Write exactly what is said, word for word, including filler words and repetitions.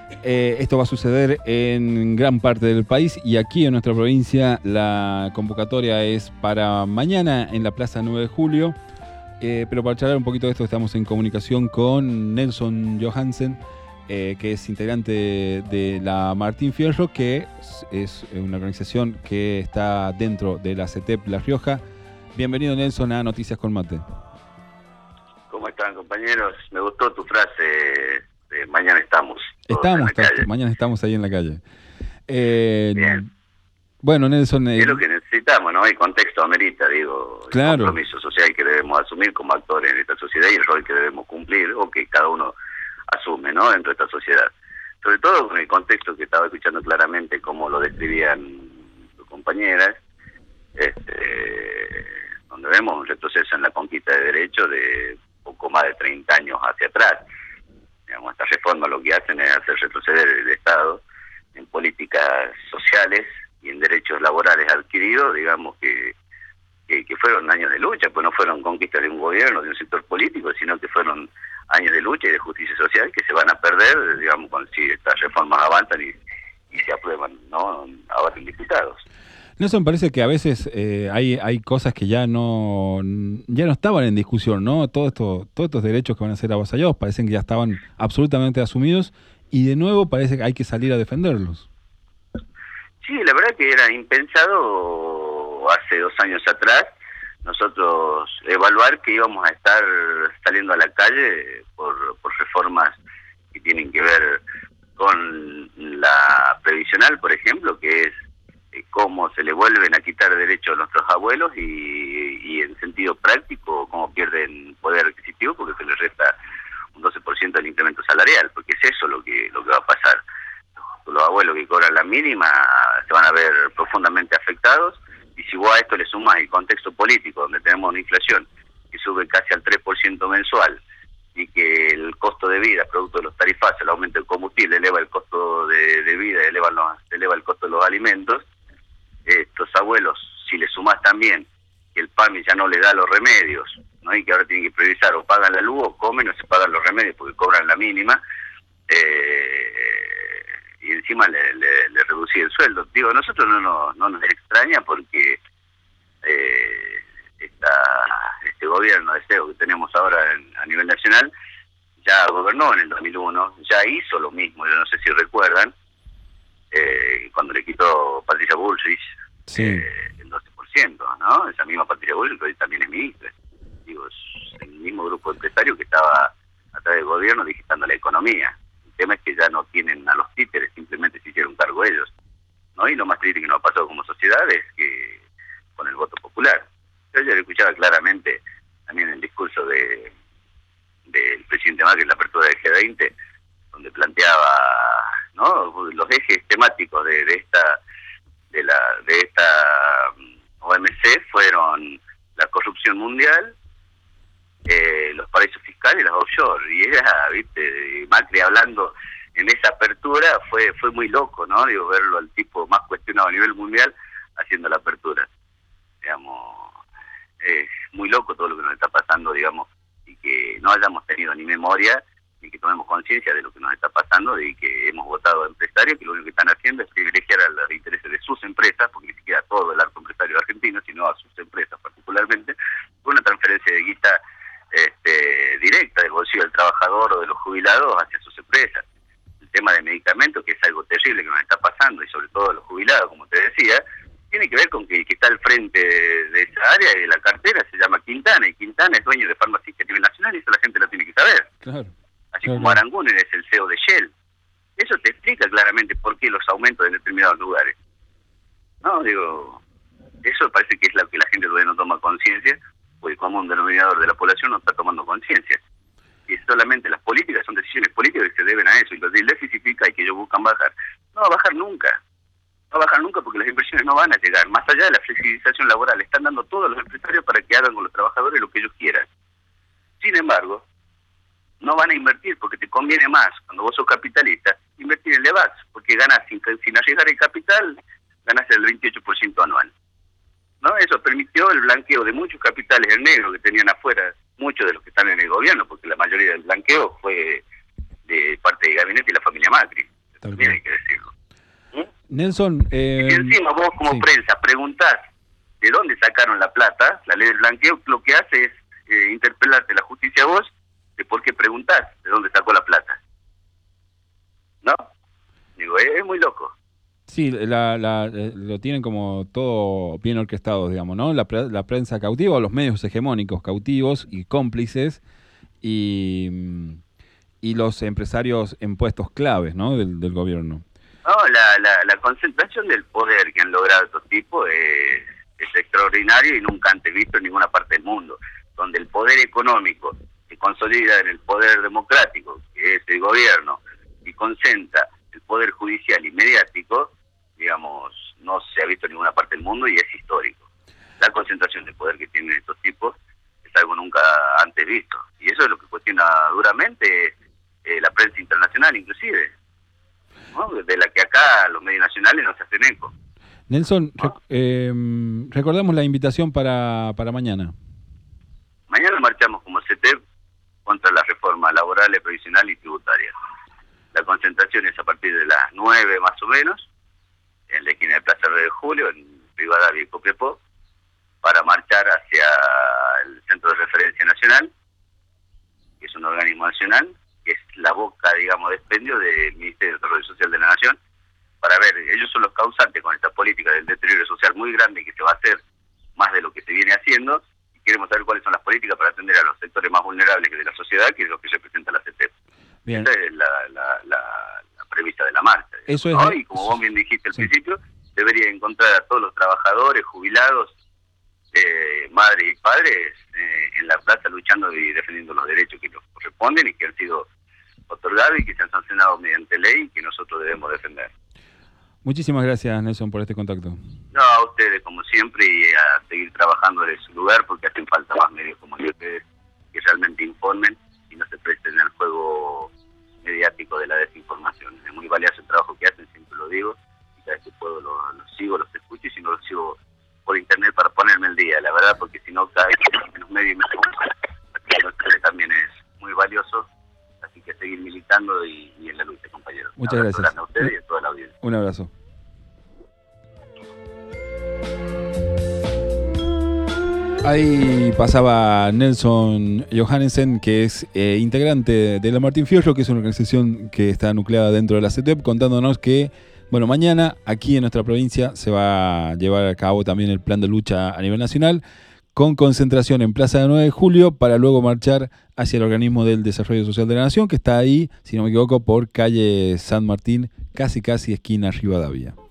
Eh, esto va a suceder en gran parte del país y aquí en nuestra provincia la convocatoria es para mañana en la Plaza nueve de Julio. Eh, pero para charlar un poquito de esto estamos en comunicación con Nelson Johansen, eh, que es integrante de la Martín Fierro, que es, es una organización que está dentro de la CETEP La Rioja. Bienvenido, Nelson, a Noticias con Mate. ¿Cómo están, compañeros? Me gustó tu frase de mañana estamos. Estamos, mañana estamos ahí en la calle. Eh, Bien. Bueno, Nelson... Eh, es lo que necesitamos, ¿no? El contexto amerita, digo, claro. El compromiso social que debemos asumir como actores en esta sociedad y el rol que debemos cumplir o que cada uno asume, ¿no? Dentro de esta sociedad. Sobre todo con el contexto que estaba escuchando claramente como lo describían tus compañeras, este, donde vemos un retroceso en la conquista de derechos de poco más de treinta años hacia atrás. Digamos, esta reforma lo que hacen es hacer retroceder el Estado en políticas sociales y en derechos laborales adquiridos, digamos que, que, que fueron años de lucha, pues no fueron conquistas de un gobierno, de un sector político, sino que fueron años de lucha y de justicia social que se van a perder, digamos, cuando si estas reformas avanzan y, y se aprueban, ¿no? Ahora en diputados. Nelson, parece que a veces eh, hay hay cosas que ya no ya no estaban en discusión, ¿no? Todo esto, todos estos derechos que van a ser avasallados parecen que ya estaban absolutamente asumidos y de nuevo parece que hay que salir a defenderlos. Sí, la verdad que era impensado hace dos años atrás nosotros evaluar que íbamos a estar saliendo a la calle por, por reformas que tienen que ver con la previsional, por ejemplo, que es cómo se le vuelven a quitar derechos a nuestros abuelos y, y en sentido práctico cómo pierden poder adquisitivo porque se les resta un doce por ciento del incremento salarial, porque es eso lo que lo que va a pasar. Los abuelos que cobran la mínima se van a ver profundamente afectados y si vos a esto le sumás el contexto político donde tenemos una inflación que sube casi al tres por ciento mensual y que el costo de vida, producto de los tarifazos, el aumento del combustible eleva el costo de, de vida, eleva, los, eleva el costo de los alimentos, estos abuelos, si le sumás también que el PAMI ya no le da los remedios, ¿no? Y que ahora tienen que priorizar o pagan la luz o comen o se pagan los remedios porque cobran la mínima, eh, y encima le, le, le reducí el sueldo. Digo, a nosotros no, no, no nos extraña porque eh, esta, este gobierno de C E O que tenemos ahora en, a nivel nacional ya gobernó en el dos mil uno, ya hizo lo mismo, yo no sé si recuerdan, eh, cuando le quitó Patricia Bullrich sí. eh, el doce por ciento, ¿no? Esa misma Patricia Bullrich que hoy también es ministra. Digo, es el mismo grupo empresario que estaba a través del gobierno digitando la economía. El tema es que ya no tienen a los títeres, simplemente se hicieron cargo ellos, ¿no? Y lo más triste que nos ha pasado como sociedad es que con el voto popular. Yo ya lo escuchaba claramente también en el discurso de del presidente Macri en la apertura del G veinte, donde planteaba, ¿no?, los ejes temáticos de, de esta de la de esta O M C fueron la corrupción mundial, eh, los paraísos fiscales y las offshore. Y era, viste, Macri hablando en esa apertura fue fue muy loco, ¿no? Digo, verlo al tipo más cuestionado a nivel mundial haciendo la apertura. Digamos, es muy loco todo lo que nos está pasando, digamos, y que no hayamos tenido ni memoria y que tomemos conciencia de lo que nos está pasando y que hemos votado a empresarios que lo único que están haciendo es privilegiar a los intereses de sus empresas, porque ni siquiera todo el arco empresario argentino, sino a sus empresas particularmente, con una transferencia de guita este, directa del bolsillo del trabajador o de los jubilados hacia sus empresas. El tema de medicamentos, que es algo terrible que nos está pasando, y sobre todo a los jubilados, como te decía, tiene que ver con que, que está al frente de, de esa área y de la cartera se llama Quintana, y Quintana es dueño de farmacia a nivel nacional y eso la gente lo tiene que saber. Claro. Así claro. como Aranguren es el C E O de Shell. Eso te explica claramente por qué los aumentos en determinados lugares. No, digo, eso parece que es lo que la gente todavía no toma conciencia, porque el común denominador de la población no está tomando conciencia. Y solamente las políticas son decisiones políticas que se deben a eso, y el déficit fiscal que ellos buscan bajar, no va a bajar nunca. No va a bajar nunca porque las inversiones no van a llegar. Más allá de la flexibilización laboral, están dando todos los empresarios para que hagan con los trabajadores lo que ellos quieran. Sin embargo, no van a invertir porque te conviene más, cuando vos sos capitalista, invertir en Levax, porque ganas sin, sin arriesgar el capital, ganas el veintiocho por ciento anual. ¿No? Eso permitió el blanqueo de muchos capitales en negro que tenían afuera, muchos de los que están en el gobierno, porque la mayoría del blanqueo fue de parte del gabinete y la familia Macri. también hay que decirlo. ¿Mm? Nelson, eh, y encima vos como sí. prensa preguntás de dónde sacaron la plata, la ley del blanqueo lo que hace es eh, interpelarte la justicia a vos de por qué preguntás de dónde sacó la plata. ¿No? Digo, es, es muy loco. Sí, la, la, lo tienen como todo bien orquestado, digamos, ¿no? La, la prensa cautiva, los medios hegemónicos cautivos y cómplices, y, y los empresarios en puestos claves, ¿no? del, del gobierno. No, la, la, la concentración del poder que han logrado estos tipos es, es extraordinario y nunca antes visto en ninguna parte del mundo, donde el poder económico se consolida en el poder democrático, que es el gobierno, y concentra el poder judicial y mediático, digamos, no se ha visto en ninguna parte del mundo y es histórico. La concentración de poder que tienen estos tipos es algo nunca antes visto. Y eso es lo que cuestiona duramente eh, la prensa internacional, inclusive, ¿no? De la que acá los medios nacionales no se hacen eco. Nelson, ¿no? rec eh, recordamos la invitación para, para mañana. Mañana marchamos como C E T E P contra la reforma laboral, previsional y tributaria. La concentración es a partir de las nueve más o menos, en la esquina de Plaza nueve de Julio, en Rivadavia y Copiapó, para marchar hacia el Centro de Referencia Nacional, que es un organismo nacional, que es la boca, digamos, de expendio del Ministerio de Desarrollo Social de la Nación, para ver, ellos son los causantes con esta política del deterioro social muy grande que se va a hacer más de lo que se viene haciendo, y queremos saber cuáles son las políticas para atender a los sectores más vulnerables de la sociedad, que es lo que representa la C E T E P. Bien. Esa es la, la, la, la premisa de la marcha. Eso ¿no? es... Y como vos bien dijiste al sí. principio, debería encontrar a todos los trabajadores, jubilados, eh, madres y padres eh, en la plaza luchando y defendiendo los derechos que nos corresponden y que han sido otorgados y que se han sancionado mediante ley y que nosotros debemos defender. Muchísimas gracias, Nelson, por este contacto. No, a ustedes como siempre y a seguir trabajando en su lugar porque hacen falta más medios como ustedes que realmente informen y no se presten al juego mediático de la desinformación. Es muy valioso el trabajo que hacen, siempre lo digo, y cada vez que puedo los lo sigo, los escucho y si no los sigo por internet para ponerme el día, la verdad, porque si no cada vez menos medios y menos ustedes también es muy valioso, así que seguir militando y, y en la lucha, compañeros. Muchas gracias. A ustedes y a toda la audiencia. Un abrazo. Ahí pasaba Nelson Johannesen, que es eh, integrante de la Martín Fierro, que es una organización que está nucleada dentro de la C E T E P, contándonos que, bueno, mañana aquí en nuestra provincia se va a llevar a cabo también el plan de lucha a nivel nacional, con concentración en Plaza de nueve de Julio, para luego marchar hacia el Organismo del Desarrollo Social de la Nación, que está ahí, si no me equivoco, por calle San Martín, casi casi esquina Rivadavia.